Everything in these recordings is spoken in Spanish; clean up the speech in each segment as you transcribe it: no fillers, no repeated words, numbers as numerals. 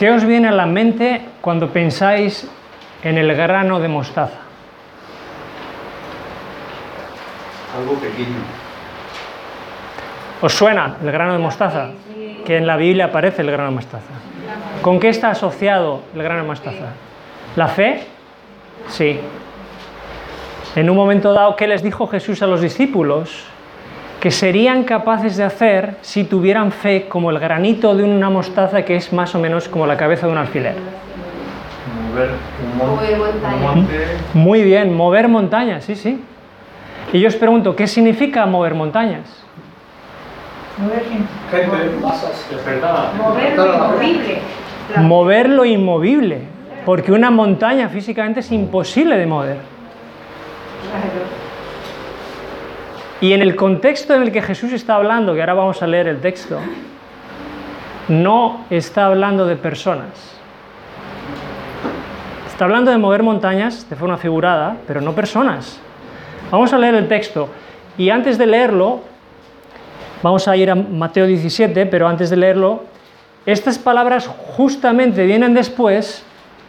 ¿Qué os viene a la mente cuando pensáis en el grano de mostaza? Algo pequeño. ¿Os suena el grano de mostaza? Que en la Biblia aparece el grano de mostaza. ¿Con qué está asociado el grano de mostaza? ¿La fe? Sí. En un momento dado, ¿qué les dijo Jesús a los discípulos? Que serían capaces de hacer si tuvieran fe como el granito de una mostaza, que es más o menos como la cabeza de un alfiler. Mover un monte. Muy bien, mover montañas, sí, sí. Y yo os pregunto, ¿qué significa mover montañas? Mover lo inmovible. Mover lo inmovible, porque una montaña físicamente es imposible de mover. Y en el contexto en el que Jesús está hablando, que ahora vamos a leer el texto, no está hablando de personas. Está hablando de mover montañas de forma figurada, pero no personas. Vamos a leer el texto. Y antes de leerlo, vamos a ir a Mateo 17, pero antes de leerlo, estas palabras justamente vienen después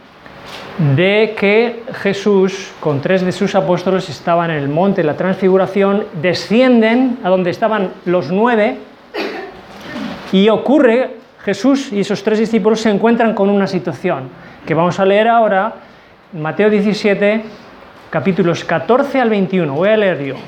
de que Jesús, con 3 de sus apóstoles, estaban en el monte de la Transfiguración, descienden a donde estaban los 9, y ocurre, Jesús y esos 3 discípulos se encuentran con una situación que vamos a leer ahora, Mateo 17, capítulos 14 al 21. Voy a leer yo.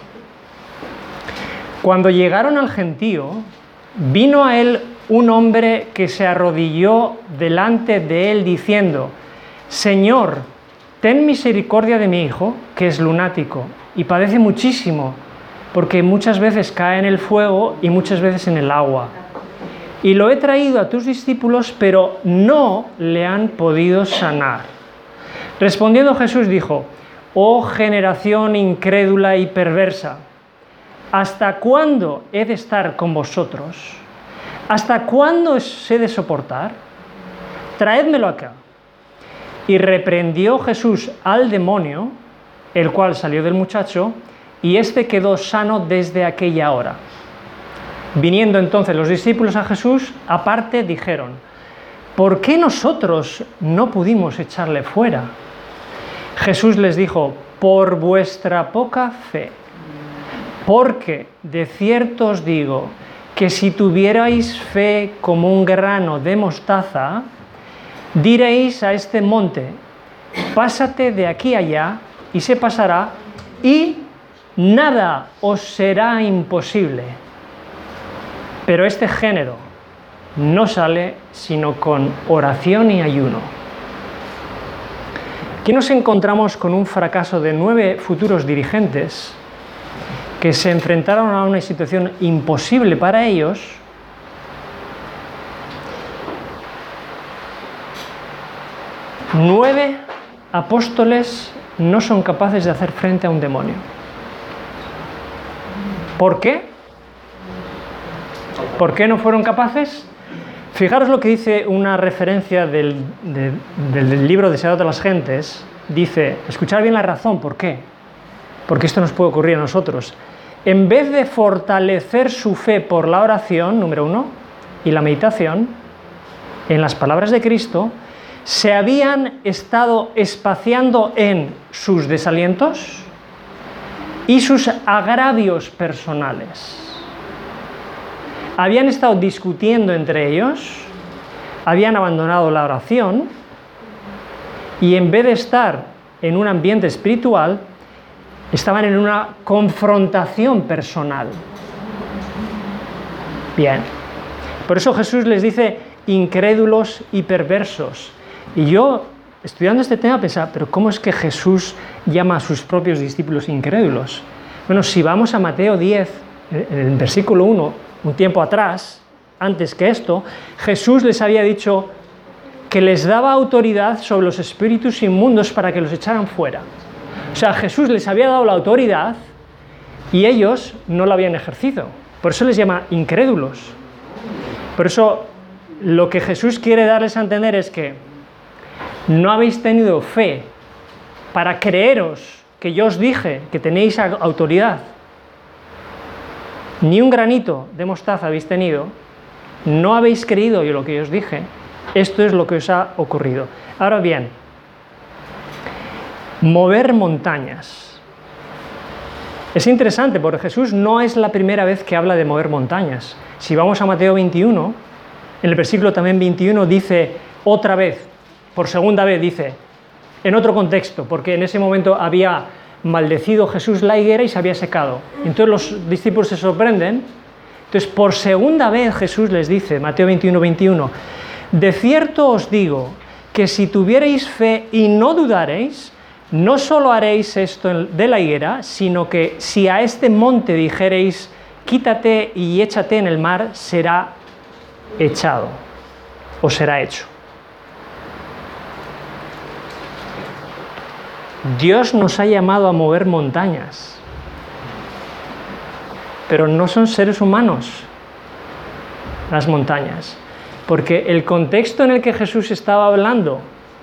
Cuando llegaron al gentío, vino a él un hombre que se arrodilló delante de él diciendo: Señor, ten misericordia de mi hijo, que es lunático y padece muchísimo, porque muchas veces cae en el fuego y muchas veces en el agua. Y lo he traído a tus discípulos, pero no le han podido sanar. Respondiendo Jesús dijo: Oh generación incrédula y perversa, ¿hasta cuándo he de estar con vosotros? ¿Hasta cuándo os he de soportar? Traédmelo acá. Y reprendió Jesús al demonio, el cual salió del muchacho, y éste quedó sano desde aquella hora. Viniendo entonces los discípulos a Jesús, aparte dijeron: ¿por qué nosotros no pudimos echarle fuera? Jesús les dijo: por vuestra poca fe. Porque de cierto os digo que si tuvierais fe como un grano de mostaza, diréis a este monte: pásate de aquí allá, y se pasará, y nada os será imposible. Pero este género no sale sino con oración y ayuno. Aquí nos encontramos con un fracaso de 9 futuros dirigentes que se enfrentaron a una situación imposible para ellos, Nueve apóstoles no son capaces de hacer frente a un demonio. ¿Por qué? ¿Por qué no fueron capaces? Fijaros lo que dice una referencia del libro Deseado de las Gentes. Dice, escuchad bien la razón, ¿por qué? Porque esto nos puede ocurrir a nosotros. En vez de fortalecer su fe por la oración, número 1, y la meditación en las palabras de Cristo, se habían estado espaciando en sus desalientos y sus agravios personales. Habían estado discutiendo entre ellos, habían abandonado la oración, y en vez de estar en un ambiente espiritual, estaban en una confrontación personal. Bien. Por eso Jesús les dice incrédulos y perversos. Y yo, estudiando este tema, pensaba, pero ¿cómo es que Jesús llama a sus propios discípulos incrédulos? Bueno, si vamos a Mateo 10, en el versículo 1, un tiempo atrás, antes que esto, Jesús les había dicho que les daba autoridad sobre los espíritus inmundos para que los echaran fuera. O sea, Jesús les había dado la autoridad y ellos no la habían ejercido. Por eso les llama incrédulos. Por eso lo que Jesús quiere darles a entender es que no habéis tenido fe para creeros que yo os dije que tenéis autoridad. Ni un granito de mostaza habéis tenido. No habéis creído yo lo que yo os dije. Esto es lo que os ha ocurrido. Ahora bien, mover montañas. Es interesante porque Jesús no es la primera vez que habla de mover montañas. Si vamos a Mateo 21, en el versículo también 21 dice otra vez, por segunda vez dice, en otro contexto, porque en ese momento había maldecido Jesús la higuera y se había secado. Entonces los discípulos se sorprenden. Entonces por segunda vez Jesús les dice, Mateo 21, 21, de cierto os digo que si tuviereis fe y no dudareis, no solo haréis esto de la higuera, sino que si a este monte dijereis, quítate y échate en el mar, será echado o será hecho. Dios nos ha llamado a mover montañas, pero no son seres humanos las montañas, porque el contexto en el que Jesús estaba hablando,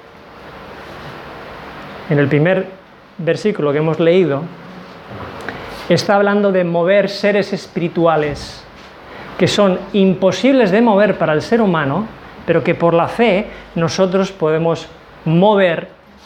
en el primer versículo que hemos leído, está hablando de mover seres espirituales que son imposibles de mover para el ser humano, pero que por la fe nosotros podemos mover,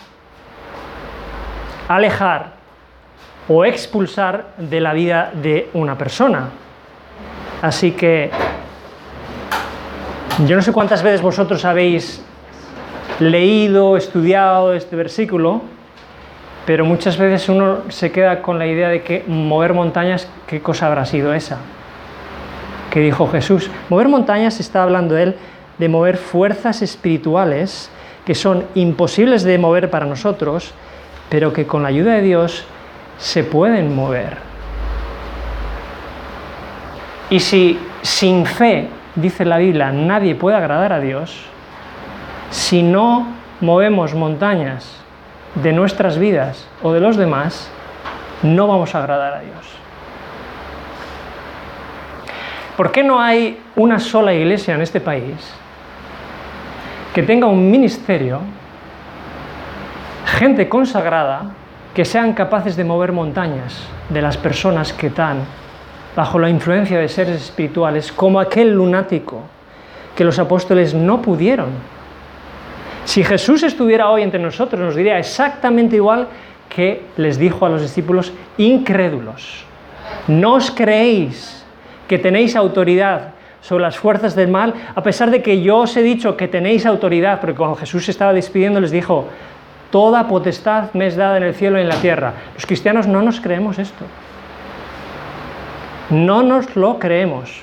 alejar o expulsar de la vida de una persona. Así que yo no sé cuántas veces vosotros habéis leído, estudiado este versículo, pero muchas veces uno se queda con la idea de que mover montañas, ¿qué cosa habrá sido esa? Que dijo Jesús. Mover montañas, está hablando él de mover fuerzas espirituales que son imposibles de mover para nosotros, pero que con la ayuda de Dios se pueden mover. Y si sin fe, dice la Biblia, nadie puede agradar a Dios, si no movemos montañas de nuestras vidas o de los demás, no vamos a agradar a Dios. ¿Por qué no hay una sola iglesia en este país que tenga un ministerio, gente consagrada, que sean capaces de mover montañas de las personas que están bajo la influencia de seres espirituales, como aquel lunático que los apóstoles no pudieron? Si Jesús estuviera hoy entre nosotros, nos diría exactamente igual que les dijo a los discípulos incrédulos: ¿no os creéis que tenéis autoridad sobre las fuerzas del mal? A pesar de que yo os he dicho que tenéis autoridad, porque cuando Jesús se estaba despidiendo les dijo: toda potestad me es dada en el cielo y en la tierra. Los cristianos no nos creemos esto. No nos lo creemos.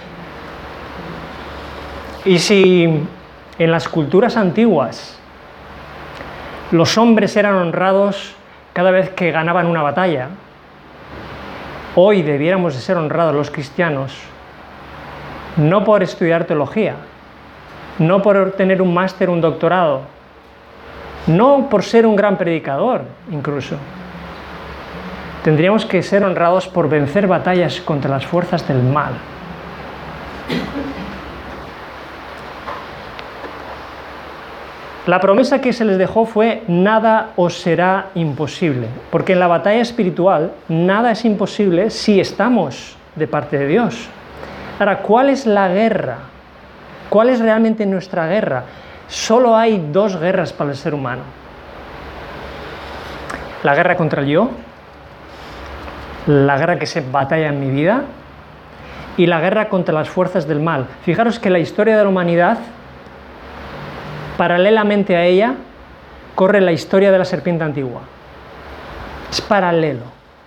Y si en las culturas antiguas los hombres eran honrados cada vez que ganaban una batalla, hoy debiéramos de ser honrados los cristianos, no por estudiar teología, no por tener un máster, un doctorado, no por ser un gran predicador incluso. Tendríamos que ser honrados por vencer batallas contra las fuerzas del mal. La promesa que se les dejó fue: nada os será imposible, porque en la batalla espiritual nada es imposible si estamos de parte de Dios. Ahora, ¿cuál es la guerra? ¿Cuál es realmente nuestra guerra? Solo hay dos guerras para el ser humano: la guerra contra el yo, la guerra que se batalla en mi vida, y la guerra contra las fuerzas del mal. Fijaros que la historia de la humanidad, paralelamente a ella, corre la historia de la serpiente antigua. Es paralelo.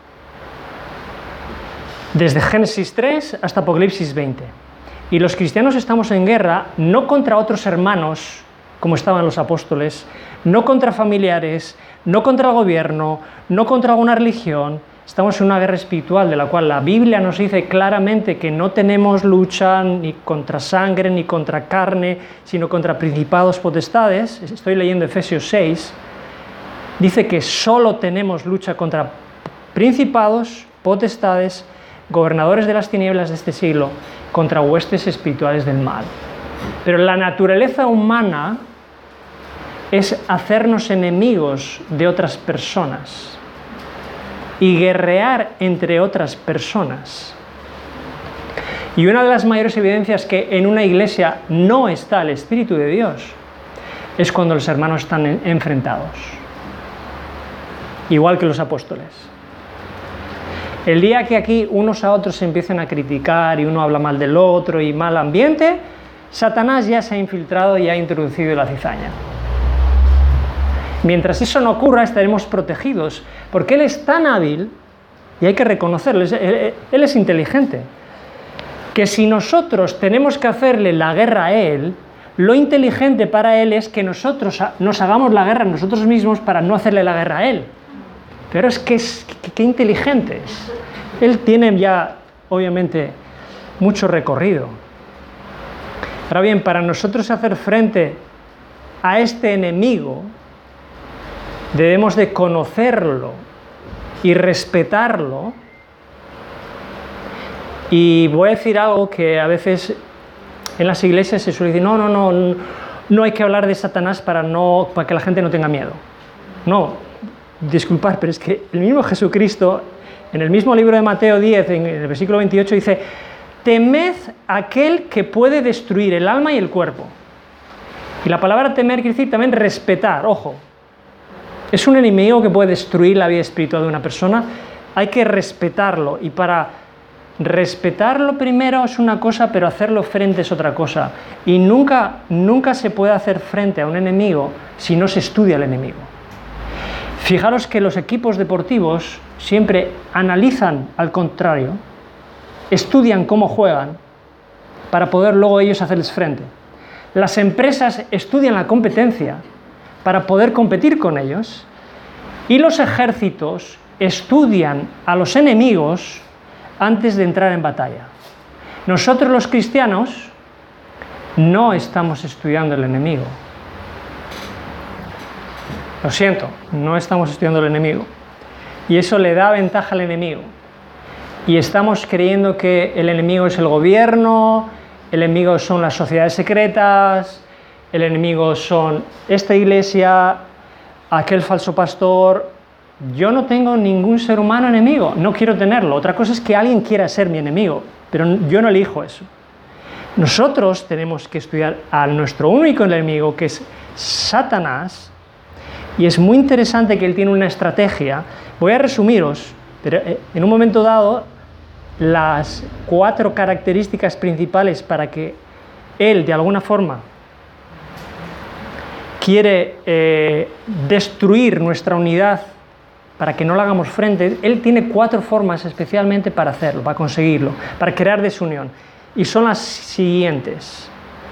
Desde Génesis 3 hasta Apocalipsis 20. Y los cristianos estamos en guerra no contra otros hermanos, como estaban los apóstoles, no contra familiares, no contra el gobierno, no contra alguna religión. Estamos en una guerra espiritual de la cual la Biblia nos dice claramente que no tenemos lucha ni contra sangre ni contra carne, sino contra principados, potestades. Estoy leyendo Efesios 6. Dice que solo tenemos lucha contra principados, potestades, gobernadores de las tinieblas de este siglo, contra huestes espirituales del mal. Pero la naturaleza humana es hacernos enemigos de otras personas y guerrear entre otras personas. Y una de las mayores evidencias que en una iglesia no está el Espíritu de Dios es cuando los hermanos están enfrentados, igual que los apóstoles. El día que aquí unos a otros se empiecen a criticar y uno habla mal del otro y mal ambiente, Satanás ya se ha infiltrado y ha introducido la cizaña. Mientras eso no ocurra, estaremos protegidos, porque él es tan hábil, y hay que reconocerlo, él es inteligente, que si nosotros tenemos que hacerle la guerra a él, lo inteligente para él es que nosotros nos hagamos la guerra nosotros mismos para no hacerle la guerra a él. Pero es que qué inteligente es. Él tiene ya, obviamente, mucho recorrido. Ahora bien, para nosotros hacer frente a este enemigo, debemos de conocerlo y respetarlo. Y voy a decir algo que a veces en las iglesias se suele decir, no hay que hablar de Satanás para que la gente no tenga miedo. No, disculpad, pero es que el mismo Jesucristo, en el mismo libro de Mateo 10, en el versículo 28, dice, temed aquel que puede destruir el alma y el cuerpo. Y la palabra temer quiere decir también respetar, ojo. Es un enemigo que puede destruir la vida espiritual de una persona, hay que respetarlo, y para respetarlo primero es una cosa, pero hacerlo frente es otra cosa. Y nunca se puede hacer frente a un enemigo si no se estudia al enemigo. Fijaros que los equipos deportivos siempre analizan al contrario, estudian cómo juegan para poder luego ellos hacerles frente. Las empresas estudian la competencia para poder competir con ellos, y los ejércitos estudian a los enemigos antes de entrar en batalla. Nosotros los cristianos no estamos estudiando el enemigo. Lo siento, no estamos estudiando el enemigo. Y eso le da ventaja al enemigo. Y estamos creyendo que el enemigo es el gobierno, el enemigo son las sociedades secretas, el enemigo son esta iglesia, aquel falso pastor. Yo no tengo ningún ser humano enemigo, no quiero tenerlo. Otra cosa es que alguien quiera ser mi enemigo, pero yo no elijo eso. Nosotros tenemos que estudiar a nuestro único enemigo, que es Satanás, y es muy interesante que él tiene una estrategia. Voy a resumiros, pero en un momento dado, las 4 características principales para que él, de alguna forma, quiere destruir nuestra unidad, para que no le hagamos frente. Él tiene 4 formas especialmente para hacerlo, para conseguirlo, para crear desunión. Y son las siguientes.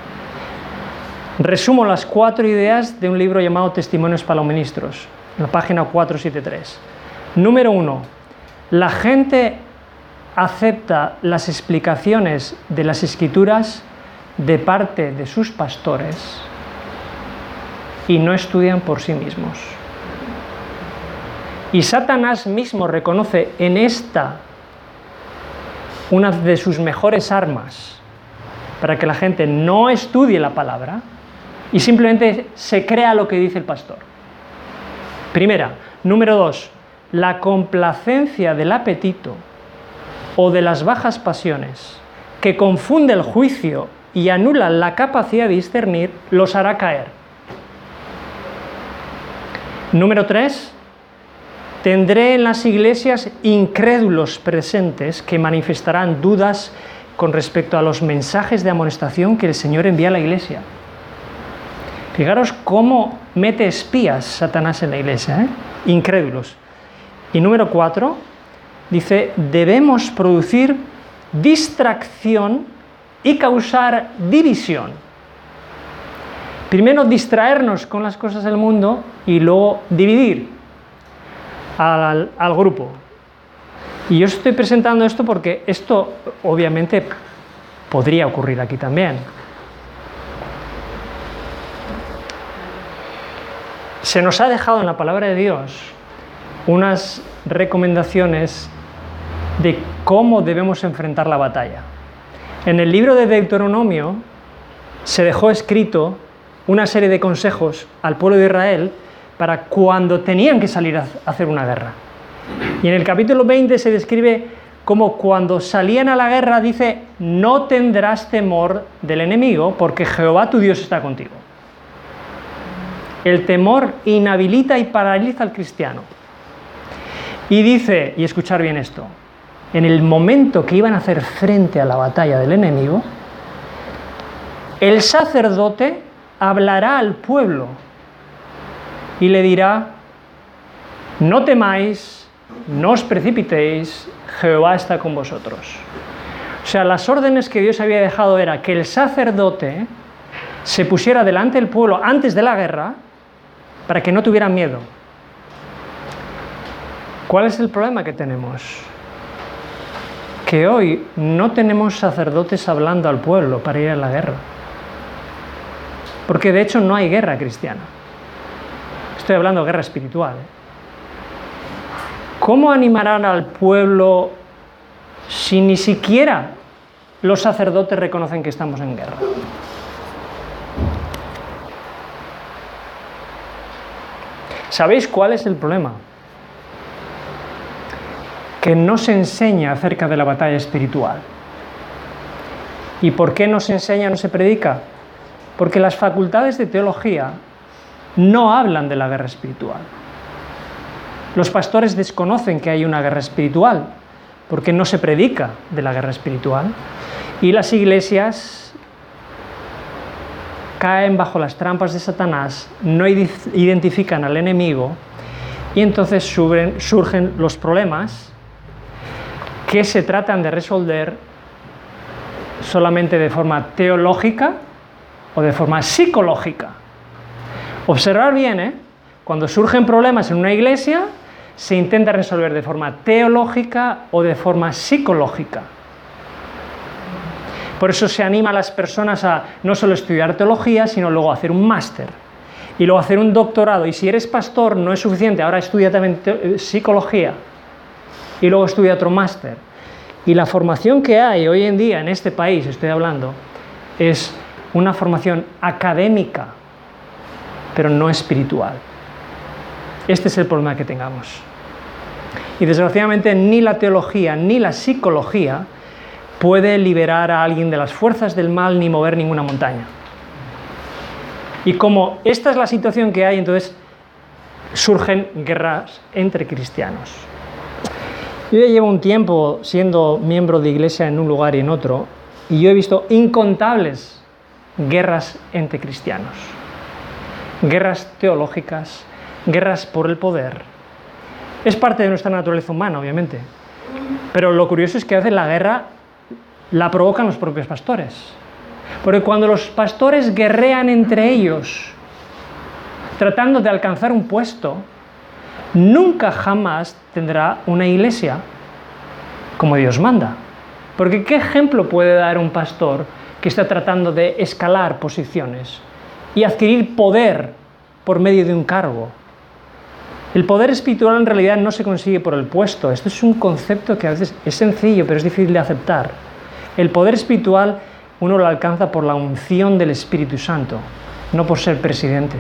Resumo las 4 ideas de un libro llamado Testimonios para los Ministros, en la página 473. Número 1. La gente acepta las explicaciones de las Escrituras de parte de sus pastores y no estudian por sí mismos. Y Satanás mismo reconoce en esta una de sus mejores armas para que la gente no estudie la palabra y simplemente se crea lo que dice el pastor. Primera. Número 2. La complacencia del apetito o de las bajas pasiones que confunde el juicio y anula la capacidad de discernir los hará caer. Número 3. Tendré en las iglesias incrédulos presentes que manifestarán dudas con respecto a los mensajes de amonestación que el Señor envía a la iglesia. Fijaros cómo mete espías Satanás en la iglesia, incrédulos. Y número 4, dice, debemos producir distracción y causar división. Primero distraernos con las cosas del mundo y luego dividir al grupo. Y yo estoy presentando esto porque esto obviamente podría ocurrir aquí también. Se nos ha dejado en la palabra de Dios unas recomendaciones de cómo debemos enfrentar la batalla. En el libro de Deuteronomio se dejó escrito una serie de consejos al pueblo de Israel para cuando tenían que salir a hacer una guerra. Y en el capítulo 20 se describe cómo cuando salían a la guerra, dice, no tendrás temor del enemigo, porque Jehová tu Dios está contigo. El temor inhabilita y paraliza al cristiano. Y dice, y escuchar bien esto, en el momento que iban a hacer frente a la batalla del enemigo, el sacerdote hablará al pueblo y le dirá: no temáis, no os precipitéis, Jehová está con vosotros. O sea, las órdenes que Dios había dejado era que el sacerdote se pusiera delante del pueblo antes de la guerra para que no tuvieran miedo. ¿Cuál es el problema que tenemos? Que hoy no tenemos sacerdotes hablando al pueblo para ir a la guerra. Porque de hecho no hay guerra cristiana. Estoy hablando de guerra espiritual. ¿Cómo animarán al pueblo si ni siquiera los sacerdotes reconocen que estamos en guerra? ¿Sabéis cuál es el problema? Que no se enseña acerca de la batalla espiritual. ¿Y por qué no se enseña, no se predica? Porque las facultades de teología no hablan de la guerra espiritual. Los pastores desconocen que hay una guerra espiritual, porque no se predica de la guerra espiritual. Y las iglesias caen bajo las trampas de Satanás, no identifican al enemigo, y entonces surgen los problemas que se tratan de resolver solamente de forma teológica o de forma psicológica. Observar bien, cuando surgen problemas en una iglesia, se intenta resolver de forma teológica o de forma psicológica. Por eso se anima a las personas a no solo estudiar teología, sino luego hacer un máster y luego hacer un doctorado. Y si eres pastor no es suficiente, ahora estudia también psicología y luego estudia otro máster. Y la formación que hay hoy en día en este país, estoy hablando, es una formación académica, pero no espiritual. Este es el problema que tengamos. Y desgraciadamente ni la teología ni la psicología puede liberar a alguien de las fuerzas del mal ni mover ninguna montaña. Y como esta es la situación que hay, entonces surgen guerras entre cristianos. Yo ya llevo un tiempo siendo miembro de iglesia en un lugar y en otro, y yo he visto incontables guerras entre cristianos. Guerras teológicas, guerras por el poder. Es parte de nuestra naturaleza humana, obviamente. Pero lo curioso es que a veces la guerra la provocan los propios pastores. Porque cuando los pastores guerrean entre ellos, tratando de alcanzar un puesto, nunca jamás tendrá una iglesia como Dios manda. Porque ¿qué ejemplo puede dar un pastor que está tratando de escalar posiciones y adquirir poder por medio de un cargo? El poder espiritual en realidad no se consigue por el puesto. Esto es un concepto que a veces es sencillo, pero es difícil de aceptar. El poder espiritual uno lo alcanza por la unción del Espíritu Santo, no por ser presidente.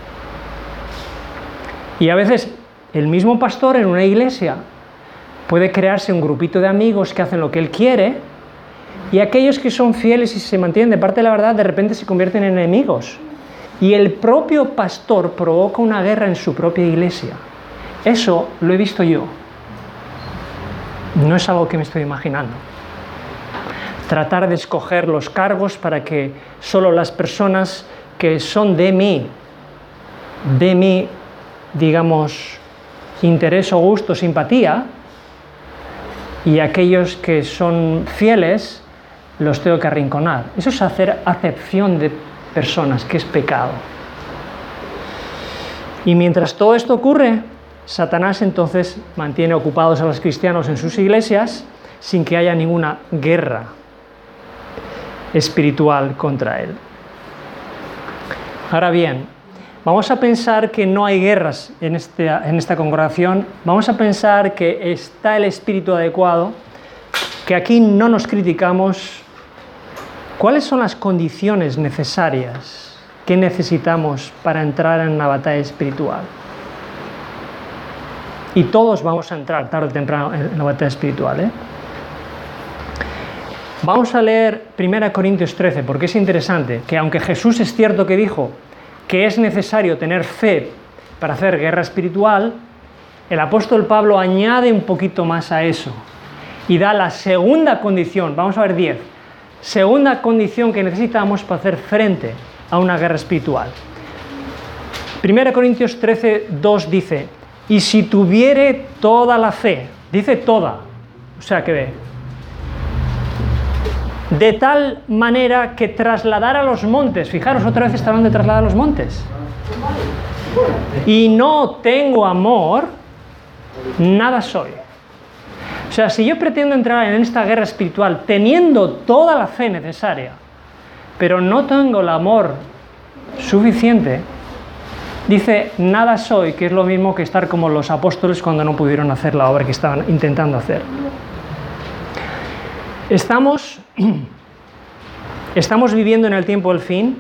Y a veces el mismo pastor en una iglesia puede crearse un grupito de amigos que hacen lo que él quiere, y aquellos que son fieles y se mantienen de parte de la verdad de repente se convierten en enemigos. Y el propio pastor provoca una guerra en su propia iglesia. Eso lo he visto yo. No es algo que me estoy imaginando. Tratar de escoger los cargos para que solo las personas que son de mi, digamos, interés o gusto, simpatía, y aquellos que son fieles, los tengo que arrinconar. Eso es hacer acepción de personas, que es pecado. Y mientras todo esto ocurre, Satanás entonces mantiene ocupados a los cristianos en sus iglesias sin que haya ninguna guerra espiritual contra él. Ahora bien, vamos a pensar que no hay guerras en esta congregación. Vamos a pensar que está el espíritu adecuado, que aquí no nos criticamos. ¿Cuáles son las condiciones necesarias que necesitamos para entrar en una batalla espiritual? Y todos vamos a entrar tarde o temprano en la batalla espiritual, Vamos a leer 1 Corintios 13, porque es interesante que aunque Jesús es cierto que dijo que es necesario tener fe para hacer guerra espiritual, el apóstol Pablo añade un poquito más a eso y da la segunda condición, vamos a ver 10, segunda condición que necesitamos para hacer frente a una guerra espiritual. 1 Corintios 13, 2 dice, y si tuviere toda la fe, dice toda, o sea que ve, de tal manera que trasladar a los montes, fijaros, otra vez está hablando de trasladar a los montes, y no tengo amor, nada soy. O sea, si yo pretendo entrar en esta guerra espiritual teniendo toda la fe necesaria, pero no tengo el amor suficiente, dice, nada soy, que es lo mismo que estar como los apóstoles cuando no pudieron hacer la obra que estaban intentando hacer. Estamos viviendo en el tiempo del fin.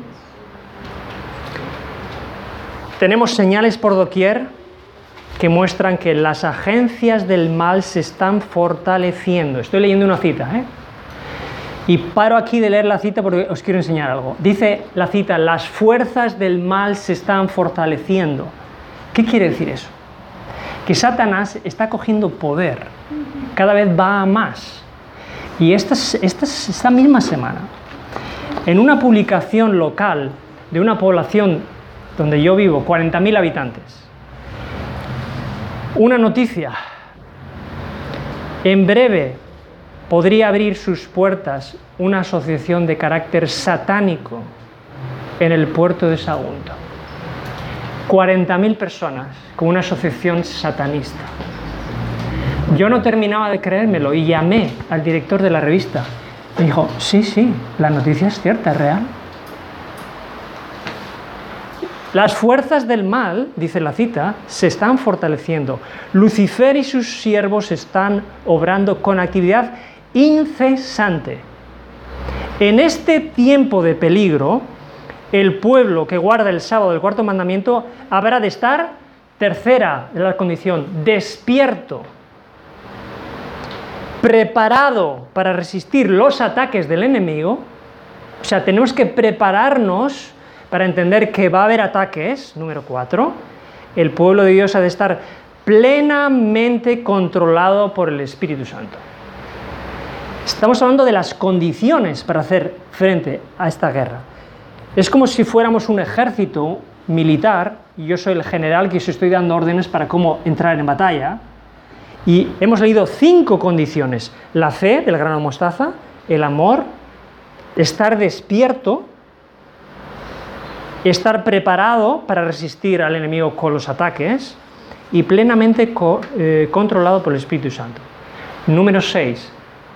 Tenemos señales por doquier que muestran que las agencias del mal se están fortaleciendo. Estoy leyendo una cita, y paro aquí de leer la cita porque os quiero enseñar algo. Dice la cita, las fuerzas del mal se están fortaleciendo. ¿Qué quiere decir eso? Que Satanás está cogiendo poder, cada vez va a más. Y esta misma semana, en una publicación local de una población donde yo vivo, 40.000 habitantes, una noticia, en breve podría abrir sus puertas una asociación de carácter satánico en el puerto de Sagunto. 40.000 personas con una asociación satanista. Yo no terminaba de creérmelo y llamé al director de la revista. Me dijo, sí, la noticia es cierta, es real. Las fuerzas del mal, dice la cita, se están fortaleciendo. Lucifer y sus siervos están obrando con actividad incesante. En este tiempo de peligro, el pueblo que guarda el sábado del cuarto mandamiento habrá de estar, tercera de la condición, despierto, preparado para resistir los ataques del enemigo. O sea, tenemos que prepararnos para entender que va a haber ataques. Número 4, el pueblo de Dios ha de estar plenamente controlado por el Espíritu Santo. Estamos hablando de las condiciones para hacer frente a esta guerra. Es como si fuéramos un ejército militar, y yo soy el general que os estoy dando órdenes para cómo entrar en batalla, y hemos leído 5 condiciones: la fe del grano de mostaza, el amor, estar despierto, estar preparado para resistir al enemigo con los ataques y plenamente controlado por el Espíritu Santo. Número 6.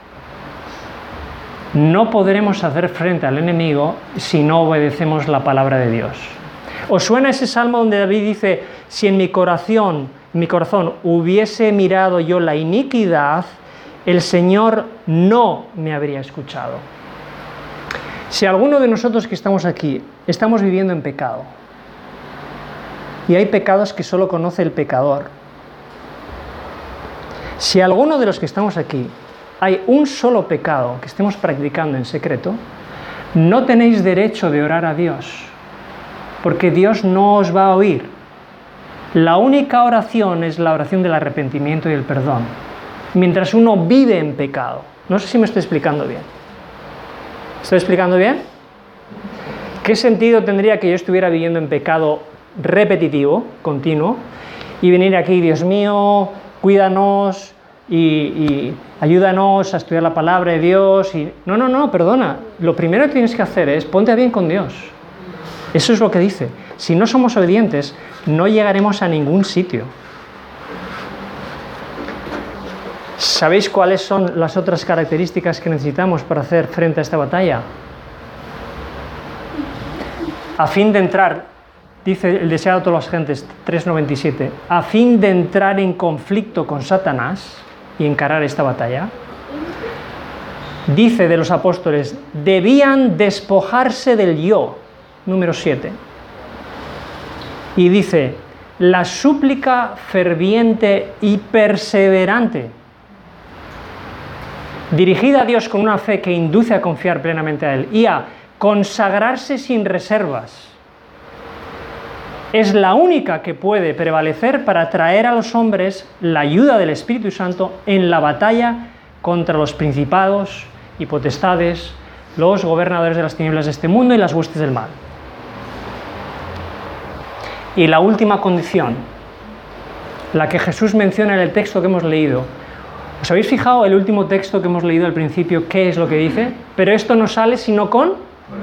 No podremos hacer frente al enemigo si no obedecemos la palabra de Dios. ¿Os suena ese salmo donde David dice, si en mi corazón hubiese mirado yo la iniquidad, el Señor no me habría escuchado? Si alguno de nosotros que estamos aquí estamos viviendo en pecado, y hay pecados que solo conoce el pecador, si alguno de los que estamos aquí hay un solo pecado que estemos practicando en secreto, no tenéis derecho de orar a Dios, porque Dios no os va a oír. La única oración es la oración del arrepentimiento y el perdón, mientras uno vive en pecado. No sé si me estoy explicando bien. ¿Estoy explicando bien? ¿Qué sentido tendría que yo estuviera viviendo en pecado repetitivo, continuo, y venir aquí, Dios mío, cuídanos y ayúdanos a estudiar la palabra de Dios? No, perdona. Lo primero que tienes que hacer es ponte bien con Dios. Eso es lo que dice. Si no somos obedientes, no llegaremos a ningún sitio. ¿Sabéis cuáles son las otras características que necesitamos para hacer frente a esta batalla? A fin de entrar, dice el deseado de todas las gentes, 3:97, a fin de entrar en conflicto con Satanás y encarar esta batalla, dice de los apóstoles, debían despojarse del yo, número 7. Y dice, la súplica ferviente y perseverante. dirigida a Dios con una fe que induce a confiar plenamente a Él y a consagrarse sin reservas, es la única que puede prevalecer para traer a los hombres la ayuda del Espíritu Santo en la batalla contra los principados y potestades, los gobernadores de las tinieblas de este mundo y las huestes del mal. Y la última condición, la que Jesús menciona en el texto que hemos leído. ¿Os habéis fijado el último texto que hemos leído al principio? ¿Qué es lo que dice? Pero esto no sale sino con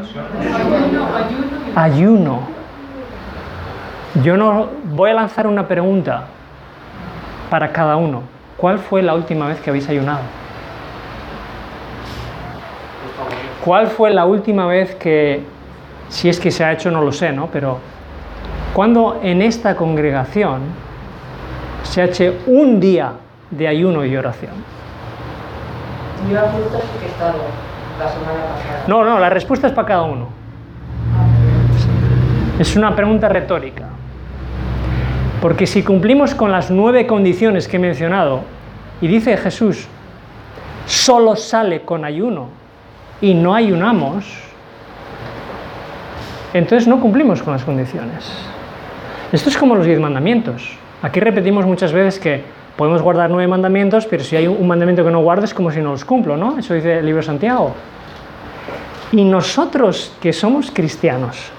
ayuno. Yo no voy a lanzar una pregunta para cada uno. ¿Cuál fue la última vez que habéis ayunado? ¿Cuál fue la última vez que, si es que se ha hecho, no lo sé, ¿no? Pero ¿cuándo en esta congregación se ha hecho un día de ayuno y oración? Yo apunto que he estado la semana pasada. No, la respuesta es para cada uno. Es una pregunta retórica. Porque si cumplimos con las 9 condiciones que he mencionado, y dice Jesús, solo sale con ayuno y no ayunamos, entonces no cumplimos con las condiciones. Esto es como los 10 mandamientos. Aquí repetimos muchas veces que podemos guardar 9 mandamientos, pero si hay un mandamiento que no guardo es como si no los cumplo, ¿no? Eso dice el libro de Santiago. Y nosotros, que somos cristianos,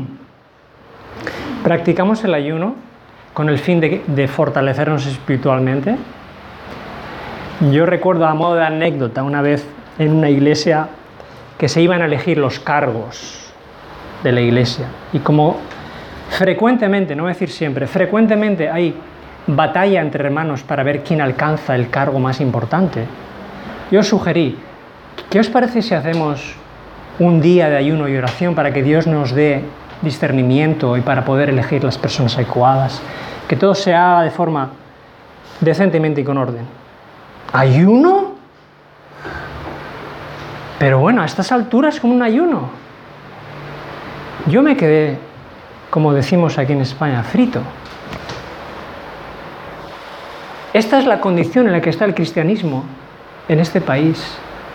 practicamos el ayuno con el fin de fortalecernos espiritualmente. Yo recuerdo, a modo de anécdota, una vez en una iglesia que se iban a elegir los cargos de la iglesia. Y como frecuentemente, no voy a decir siempre, frecuentemente hay batalla entre hermanos para ver quién alcanza el cargo más importante, yo sugerí, ¿qué os parece si hacemos un día de ayuno y oración para que Dios nos dé discernimiento y para poder elegir las personas adecuadas? Que todo se haga de forma decentemente y con orden. ¿Ayuno? Pero bueno, a estas alturas, como un ayuno. Yo me quedé, como decimos aquí en España, frito. Esta es la condición en la que está el cristianismo en este país.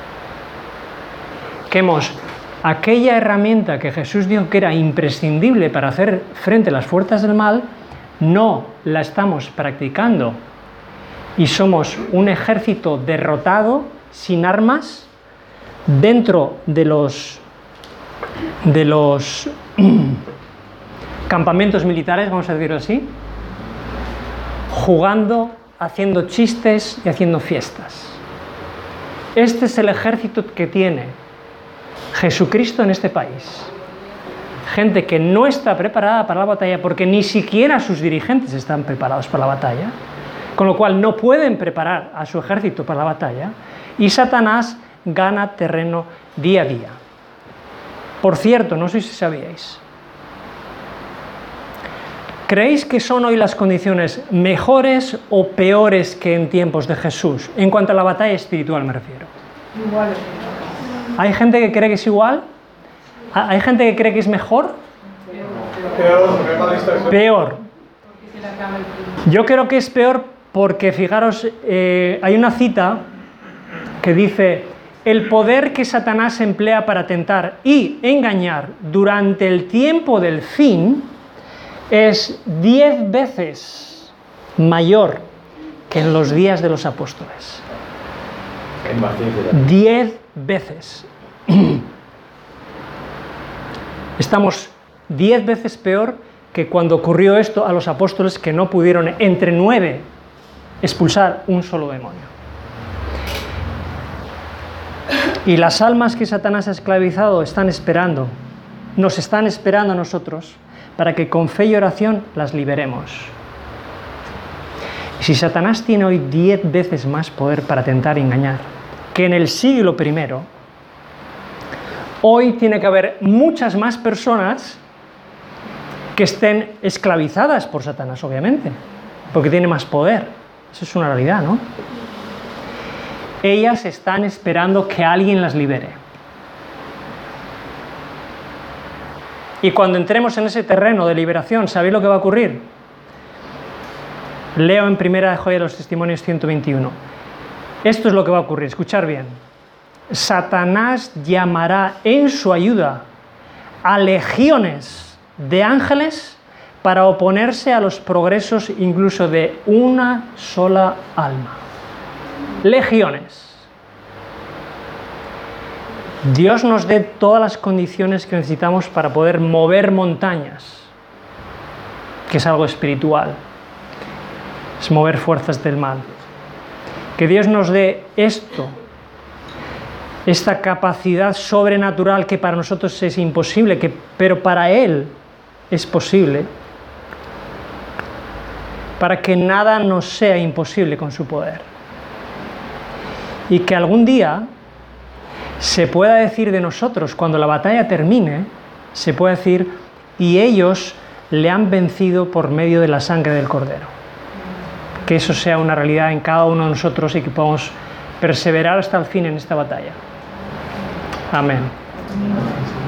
Que aquella herramienta que Jesús dijo que era imprescindible para hacer frente a las fuerzas del mal, no la estamos practicando y somos un ejército derrotado, sin armas, dentro de los campamentos militares, vamos a decirlo así, jugando, haciendo chistes y haciendo fiestas. Este es el ejército que tiene Jesucristo en este país. Gente que no está preparada para la batalla porque ni siquiera sus dirigentes están preparados para la batalla, con lo cual no pueden preparar a su ejército para la batalla, y Satanás gana terreno día a día. Por cierto, no sé si sabíais, ¿creéis que son hoy las condiciones mejores o peores que en tiempos de Jesús? En cuanto a la batalla espiritual me refiero. Igual. ¿Hay gente que cree que es igual? ¿Hay gente que cree que es mejor? Peor. Yo creo que es peor porque, fijaros, hay una cita que dice: el poder que Satanás emplea para tentar y engañar durante el tiempo del fin es 10 veces mayor que en los días de los apóstoles. 10 veces. Estamos 10 veces peor que cuando ocurrió esto a los apóstoles, que no pudieron entre 9 expulsar un solo demonio. Y las almas que Satanás ha esclavizado están esperando, nos están esperando a nosotros para que con fe y oración las liberemos. Y si Satanás tiene hoy 10 veces más poder para tentar y engañar que en el siglo I, hoy tiene que haber muchas más personas que estén esclavizadas por Satanás, obviamente, porque tiene más poder. Eso es una realidad, ¿no? Ellas están esperando que alguien las libere. Y cuando entremos en ese terreno de liberación, ¿sabéis lo que va a ocurrir? Leo en Primera de Joya de los Testimonios 121. Esto es lo que va a ocurrir, escuchar bien. Satanás llamará en su ayuda a legiones de ángeles para oponerse a los progresos incluso de una sola alma. Legiones. Dios nos dé todas las condiciones que necesitamos para poder mover montañas, que es algo espiritual, es mover fuerzas del mal. Que Dios nos dé esto, esta capacidad sobrenatural que para nosotros es imposible, pero para Él es posible, para que nada nos sea imposible con su poder. Y que algún día se pueda decir de nosotros, cuando la batalla termine, se pueda decir, y ellos le han vencido por medio de la sangre del Cordero. Que eso sea una realidad en cada uno de nosotros y que podamos perseverar hasta el fin en esta batalla. Amén.